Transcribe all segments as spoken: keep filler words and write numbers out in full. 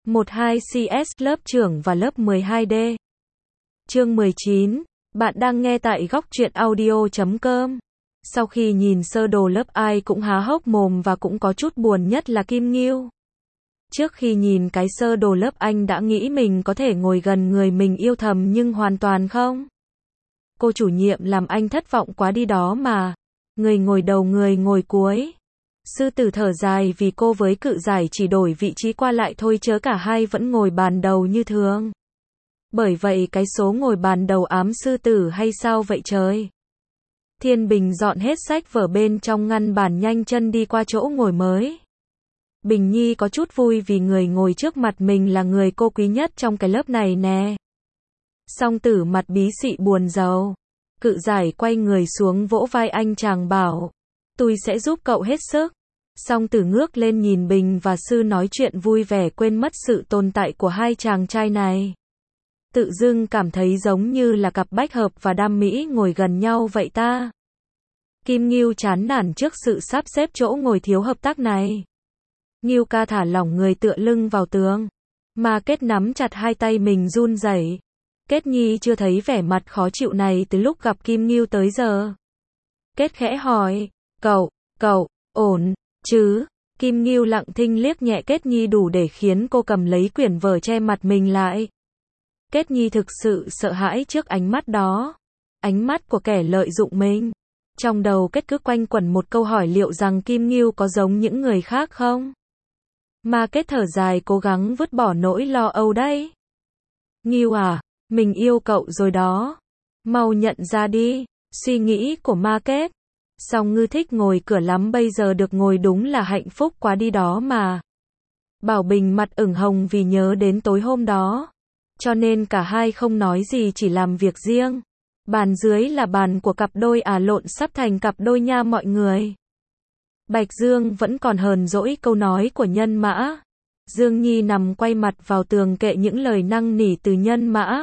mười hai C S lớp trưởng và lớp mười hai D. Chương mười chín. Bạn đang nghe tại góc truyện audio chấm com. Sau khi nhìn sơ đồ lớp ai cũng há hốc mồm và cũng có chút buồn, nhất là Kim Ngưu. Trước khi nhìn cái sơ đồ lớp anh đã nghĩ mình có thể ngồi gần người mình yêu thầm, nhưng hoàn toàn không. Cô chủ nhiệm làm anh thất vọng quá đi đó mà. Người ngồi đầu, người ngồi cuối. Sư tử thở dài vì cô với Cự Giải chỉ đổi vị trí qua lại thôi, chớ cả hai vẫn ngồi bàn đầu như thường. Bởi vậy cái số ngồi bàn đầu ám sư tử hay sao vậy trời? Thiên Bình dọn hết sách vở bên trong ngăn bàn, nhanh chân đi qua chỗ ngồi mới. Bình Nhi có chút vui vì người ngồi trước mặt mình là người cô quý nhất trong cái lớp này nè. Song Tử mặt bí xị buồn rầu. Cự Giải quay người xuống vỗ vai anh chàng bảo, tôi sẽ giúp cậu hết sức. Song Tử ngước lên nhìn Bình và Sư nói chuyện vui vẻ, quên mất sự tồn tại của hai chàng trai này. Tự dưng cảm thấy giống như là cặp Bách Hợp và Đam Mỹ ngồi gần nhau vậy ta. Kim Ngưu chán nản trước sự sắp xếp chỗ ngồi thiếu hợp tác này. Ngưu ca thả lỏng người tựa lưng vào tường. Mà Kết nắm chặt hai tay mình run rẩy. Kết Nhi chưa thấy vẻ mặt khó chịu này từ lúc gặp Kim Ngưu tới giờ. Kết khẽ hỏi, cậu, cậu, ổn, chứ? Kim Ngưu lặng thinh liếc nhẹ Kết Nhi đủ để khiến cô cầm lấy quyển vở che mặt mình lại. Kết Nhi thực sự sợ hãi trước ánh mắt đó. Ánh mắt của kẻ lợi dụng mình. Trong đầu Kết cứ quanh quẩn một câu hỏi, liệu rằng Kim Ngưu có giống những người khác không? Mà Kết thở dài cố gắng vứt bỏ nỗi lo âu đấy. Ngưu à, mình yêu cậu rồi đó. Mau nhận ra đi. Suy nghĩ của Ma Kết. Song Ngư thích ngồi cửa lắm, bây giờ được ngồi đúng là hạnh phúc quá đi đó mà. Bảo Bình mặt ửng hồng vì nhớ đến tối hôm đó. Cho nên cả hai không nói gì, chỉ làm việc riêng. Bàn dưới là bàn của cặp đôi à, lộn sắp thành cặp đôi nha mọi người. Bạch Dương vẫn còn hờn dỗi câu nói của Nhân Mã. Dương Nhi nằm quay mặt vào tường kệ những lời năn nỉ từ Nhân Mã.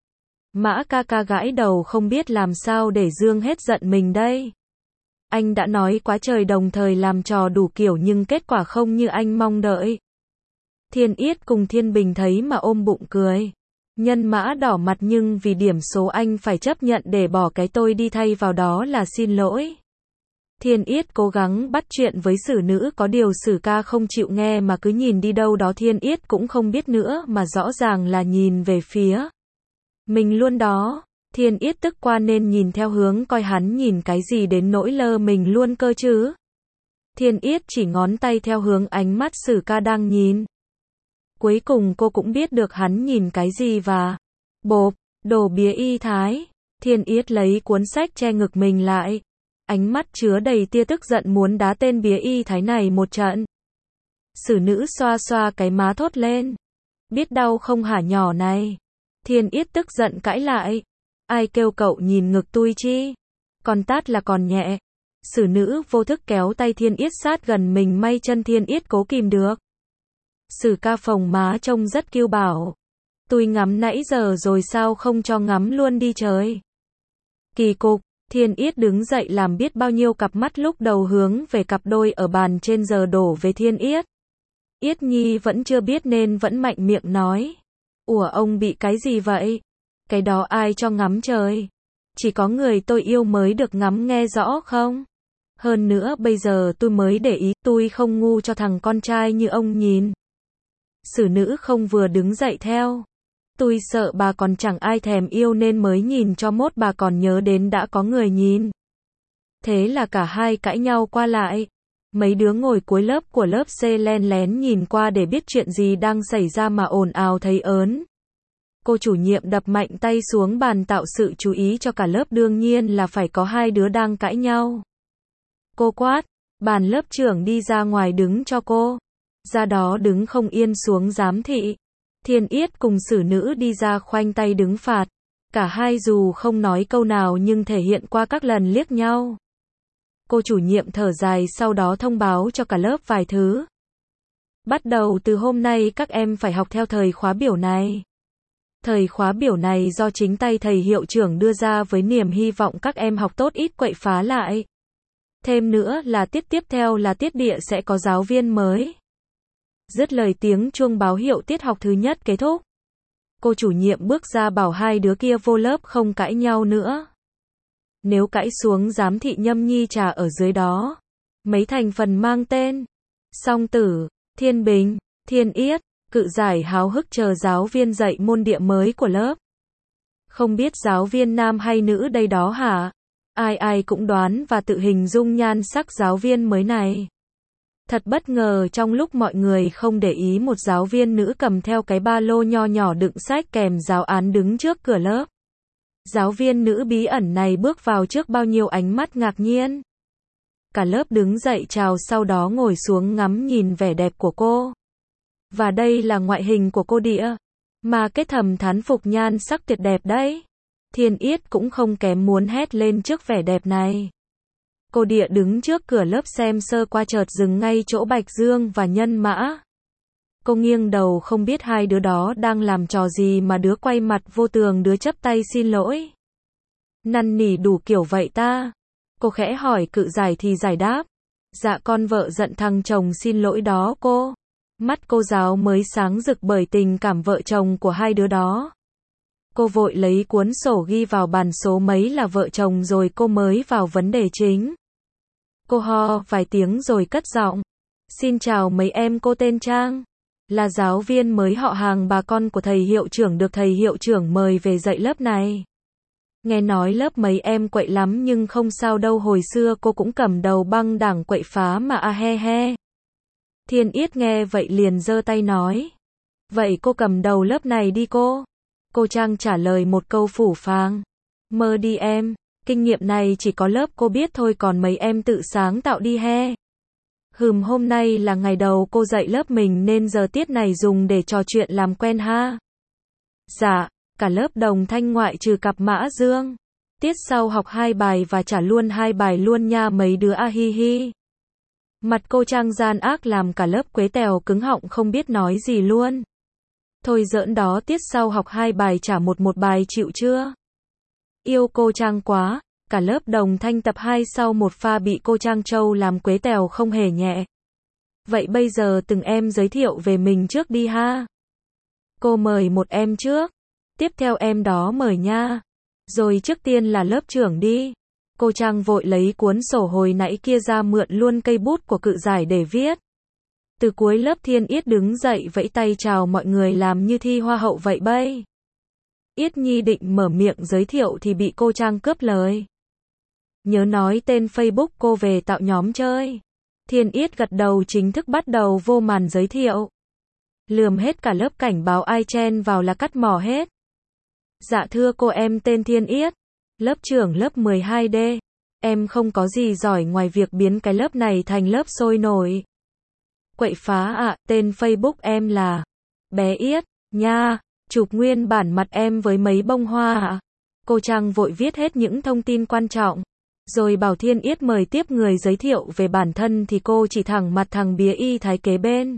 Mã ca ca gãi đầu không biết làm sao để Dương hết giận mình đây. Anh đã nói quá trời, đồng thời làm trò đủ kiểu, nhưng kết quả không như anh mong đợi. Thiên Yết cùng Thiên Bình thấy mà ôm bụng cười. Nhân Mã đỏ mặt, nhưng vì điểm số anh phải chấp nhận để bỏ cái tôi đi thay vào đó là xin lỗi. Thiên Yết cố gắng bắt chuyện với Sử Nữ, có điều Sử ca không chịu nghe mà cứ nhìn đi đâu đó, Thiên Yết cũng không biết nữa, mà rõ ràng là nhìn về phía mình luôn đó. Thiên Yết tức qua nên nhìn theo hướng coi hắn nhìn cái gì đến nỗi lơ mình luôn cơ chứ. Thiên Yết chỉ ngón tay theo hướng ánh mắt Sử ca đang nhìn. Cuối cùng cô cũng biết được hắn nhìn cái gì và bộp, đổ bía y thái. Thiên Yết lấy cuốn sách che ngực mình lại. Ánh mắt chứa đầy tia tức giận muốn đá tên bía y thái này một trận. Sử Nữ xoa xoa cái má thốt lên. Biết đau không hả nhỏ này? Thiên Yết tức giận cãi lại. Ai kêu cậu nhìn ngực tôi chi? Còn tát là còn nhẹ. Sử Nữ vô thức kéo tay Thiên Yết sát gần mình, may chân Thiên Yết cố kìm được. Sử ca phồng má trông rất kiêu bảo. Tôi ngắm nãy giờ rồi sao không cho ngắm luôn đi trời? Kỳ cục. Thiên Yết đứng dậy làm biết bao nhiêu cặp mắt lúc đầu hướng về cặp đôi ở bàn trên giờ đổ về Thiên Yết. Yết Nhi vẫn chưa biết nên vẫn mạnh miệng nói. Ủa, ông bị cái gì vậy? Cái đó ai cho ngắm trời? Chỉ có người tôi yêu mới được ngắm, nghe rõ không? Hơn nữa bây giờ tôi mới để ý, tôi không ngu cho thằng con trai như ông nhìn. Sử Nữ không vừa đứng dậy theo. Tôi sợ bà còn chẳng ai thèm yêu nên mới nhìn cho mốt bà còn nhớ đến đã có người nhìn. Thế là cả hai cãi nhau qua lại. Mấy đứa ngồi cuối lớp của lớp C len lén nhìn qua để biết chuyện gì đang xảy ra mà ồn ào thấy ớn. Cô chủ nhiệm đập mạnh tay xuống bàn tạo sự chú ý cho cả lớp, đương nhiên là phải có hai đứa đang cãi nhau. Cô quát, bàn lớp trưởng đi ra ngoài đứng cho cô. Ra đó đứng không yên xuống giám thị. Thiên Yết cùng Sử Nữ đi ra khoanh tay đứng phạt. Cả hai dù không nói câu nào nhưng thể hiện qua các lần liếc nhau. Cô chủ nhiệm thở dài, sau đó thông báo cho cả lớp vài thứ. Bắt đầu từ hôm nay các em phải học theo thời khóa biểu này. Thời khóa biểu này do chính tay thầy hiệu trưởng đưa ra với niềm hy vọng các em học tốt, ít quậy phá lại. Thêm nữa là tiết tiếp theo là tiết địa sẽ có giáo viên mới. Dứt lời tiếng chuông báo hiệu tiết học thứ nhất kết thúc. Cô chủ nhiệm bước ra bảo hai đứa kia vô lớp không cãi nhau nữa. Nếu cãi xuống giám thị nhâm nhi trà ở dưới đó. Mấy thành phần mang tên Song Tử, Thiên Bình, Thiên Yết, Cự Giải háo hức chờ giáo viên dạy môn địa mới của lớp. Không biết giáo viên nam hay nữ đây đó hả? Ai ai cũng đoán và tự hình dung nhan sắc giáo viên mới này. Thật bất ngờ trong lúc mọi người không để ý một giáo viên nữ cầm theo cái ba lô nho nhỏ đựng sách kèm giáo án đứng trước cửa lớp. Giáo viên nữ bí ẩn này bước vào trước bao nhiêu ánh mắt ngạc nhiên. Cả lớp đứng dậy chào sau đó ngồi xuống ngắm nhìn vẻ đẹp của cô. Và đây là ngoại hình của cô Địa. Mà kết thầm thán phục nhan sắc tuyệt đẹp đấy. Thiên Yết cũng không kém muốn hét lên trước vẻ đẹp này. Cô Địa đứng trước cửa lớp xem sơ qua chợt dừng ngay chỗ Bạch Dương và Nhân Mã. Cô nghiêng đầu không biết hai đứa đó đang làm trò gì mà đứa quay mặt vô tường đứa chắp tay xin lỗi. Năn nỉ đủ kiểu vậy ta. Cô khẽ hỏi Cự Giải thì giải đáp. Dạ con vợ giận thằng chồng xin lỗi đó cô. Mắt cô giáo mới sáng rực bởi tình cảm vợ chồng của hai đứa đó. Cô vội lấy cuốn sổ ghi vào bàn số mấy là vợ chồng rồi cô mới vào vấn đề chính. Cô ho vài tiếng rồi cất giọng. Xin chào mấy em, cô tên Trang. Là giáo viên mới họ hàng bà con của thầy hiệu trưởng được thầy hiệu trưởng mời về dạy lớp này. Nghe nói lớp mấy em quậy lắm nhưng không sao đâu, hồi xưa cô cũng cầm đầu băng đảng quậy phá mà a he he. Thiên Yết nghe vậy liền giơ tay nói. Vậy cô cầm đầu lớp này đi cô. Cô Trang trả lời một câu phủ phàng. Mơ đi em, kinh nghiệm này chỉ có lớp cô biết thôi còn mấy em tự sáng tạo đi he. Hừm, hôm nay là ngày đầu cô dạy lớp mình nên giờ tiết này dùng để trò chuyện làm quen ha. Dạ, cả lớp đồng thanh ngoại trừ cặp Mã Dương. Tiết sau học hai bài và trả luôn hai bài luôn nha mấy đứa a hi hi. Mặt cô Trang gian ác làm cả lớp quế tèo cứng họng không biết nói gì luôn. Thôi giỡn đó, tiết sau học hai bài trả một một bài chịu chưa? Yêu cô Trang quá, cả lớp đồng thanh tập hai sau một pha bị cô Trang Châu làm quế tèo không hề nhẹ. Vậy bây giờ từng em giới thiệu về mình trước đi ha. Cô mời một em trước, tiếp theo em đó mời nha. Rồi trước tiên là lớp trưởng đi. Cô Trang vội lấy cuốn sổ hồi nãy kia ra mượn luôn cây bút của Cự Giải để viết. Từ cuối lớp Thiên Yết đứng dậy vẫy tay chào mọi người làm như thi hoa hậu vậy bay. Yết Nhi định mở miệng giới thiệu thì bị cô Trang cướp lời. Nhớ nói tên Facebook cô về tạo nhóm chơi. Thiên Yết gật đầu chính thức bắt đầu vô màn giới thiệu. Lườm hết cả lớp cảnh báo ai chen vào là cắt mỏ hết. Dạ thưa cô, em tên Thiên Yết, lớp trưởng lớp mười hai D. Em không có gì giỏi ngoài việc biến cái lớp này thành lớp sôi nổi. Quậy phá ạ, à, tên Facebook em là Bé Yết, nha, chụp nguyên bản mặt em với mấy bông hoa ạ. À. Cô Trang vội viết hết những thông tin quan trọng. Rồi bảo Thiên Yết mời tiếp người giới thiệu về bản thân thì cô chỉ thẳng mặt thằng bía y thái kế bên.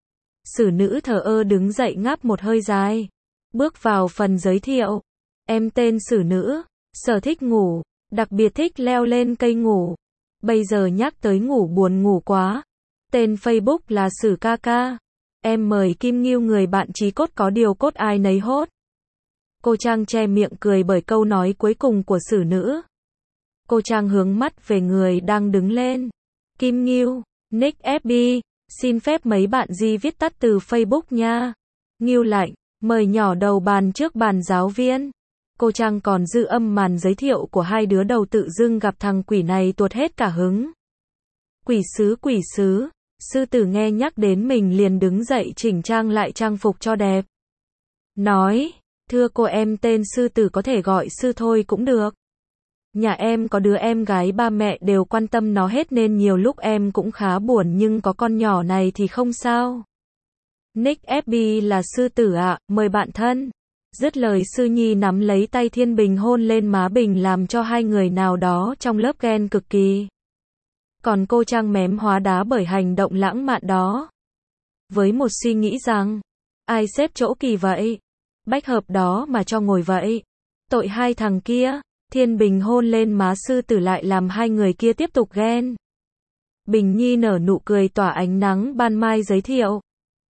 Sử nữ thờ ơ đứng dậy ngáp một hơi dài. Bước vào phần giới thiệu. Em tên Sử nữ, sở thích ngủ, đặc biệt thích leo lên cây ngủ. Bây giờ nhắc tới ngủ buồn ngủ quá. Tên Facebook là Sử ca ca. Em mời Kim Ngưu người bạn chí cốt có điều cốt ai nấy hốt. Cô Trang che miệng cười bởi câu nói cuối cùng của Sử nữ. Cô Trang hướng mắt về người đang đứng lên. Kim Ngưu, nick ép bê, xin phép mấy bạn Di viết tắt từ Facebook nha. Ngưu lạnh, mời nhỏ đầu bàn trước bàn giáo viên. Cô Trang còn dư âm màn giới thiệu của hai đứa đầu tự dưng gặp thằng quỷ này tuột hết cả hứng. Quỷ sứ quỷ sứ, sư tử nghe nhắc đến mình liền đứng dậy chỉnh trang lại trang phục cho đẹp. Nói, thưa cô em tên sư tử có thể gọi sư thôi cũng được. Nhà em có đứa em gái ba mẹ đều quan tâm nó hết nên nhiều lúc em cũng khá buồn nhưng có con nhỏ này thì không sao. Nick ép bê là sư tử ạ, à, mời bạn thân. Dứt lời sư nhi nắm lấy tay Thiên Bình hôn lên má Bình làm cho hai người nào đó trong lớp ghen cực kỳ. Còn cô Trang mém hóa đá bởi hành động lãng mạn đó. Với một suy nghĩ rằng, ai xếp chỗ kỳ vậy? Bách hợp đó mà cho ngồi vậy. Tội hai thằng kia. Thiên Bình hôn lên má sư tử lại làm hai người kia tiếp tục ghen. Bình Nhi nở nụ cười tỏa ánh nắng ban mai giới thiệu.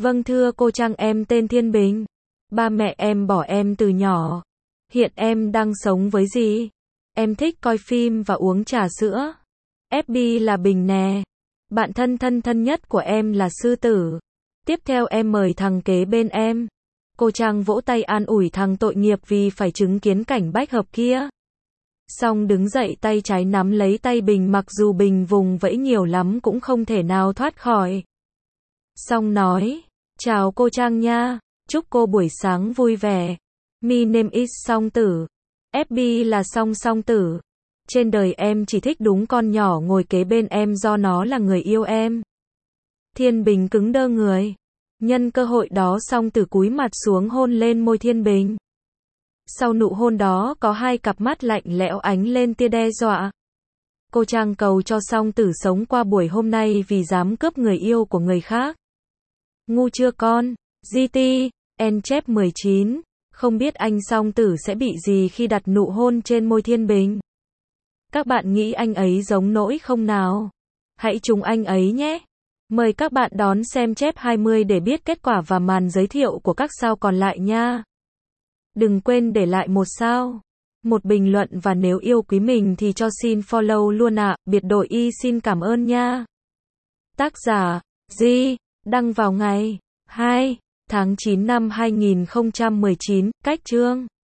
Vâng thưa cô Trang, em tên Thiên Bình. Ba mẹ em bỏ em từ nhỏ. Hiện em đang sống với dì. Em thích coi phim và uống trà sữa. ép bê là Bình nè. Bạn thân thân thân nhất của em là Sư Tử. Tiếp theo em mời thằng kế bên em. Cô Trang vỗ tay an ủi thằng tội nghiệp vì phải chứng kiến cảnh bách hợp kia. Xong đứng dậy tay trái nắm lấy tay Bình, mặc dù Bình vùng vẫy nhiều lắm cũng không thể nào thoát khỏi. Xong nói, chào cô Trang nha, chúc cô buổi sáng vui vẻ. My name is Song Tử. ép bê là Song Song Tử. Trên đời em chỉ thích đúng con nhỏ ngồi kế bên em do nó là người yêu em. Thiên Bình cứng đơ người. Nhân cơ hội đó Song Tử cúi mặt xuống hôn lên môi Thiên Bình. Sau nụ hôn đó có hai cặp mắt lạnh lẽo ánh lên tia đe dọa. Cô Trang cầu cho Song Tử sống qua buổi hôm nay vì dám cướp người yêu của người khác. Ngu chưa con? giê tê, en chép mười chín. Không biết anh Song Tử sẽ bị gì khi đặt nụ hôn trên môi Thiên Bình. Các bạn nghĩ anh ấy giống nỗi không nào? Hãy trùng anh ấy nhé. Mời các bạn đón xem chép hai mươi để biết kết quả và màn giới thiệu của các sao còn lại nha. Đừng quên để lại một sao, một bình luận và nếu yêu quý mình thì cho xin follow luôn ạ. Biệt đội Y xin cảm ơn nha. Tác giả, Di, đăng vào ngày hai tháng chín năm hai nghìn không trăm mười chín, cách chương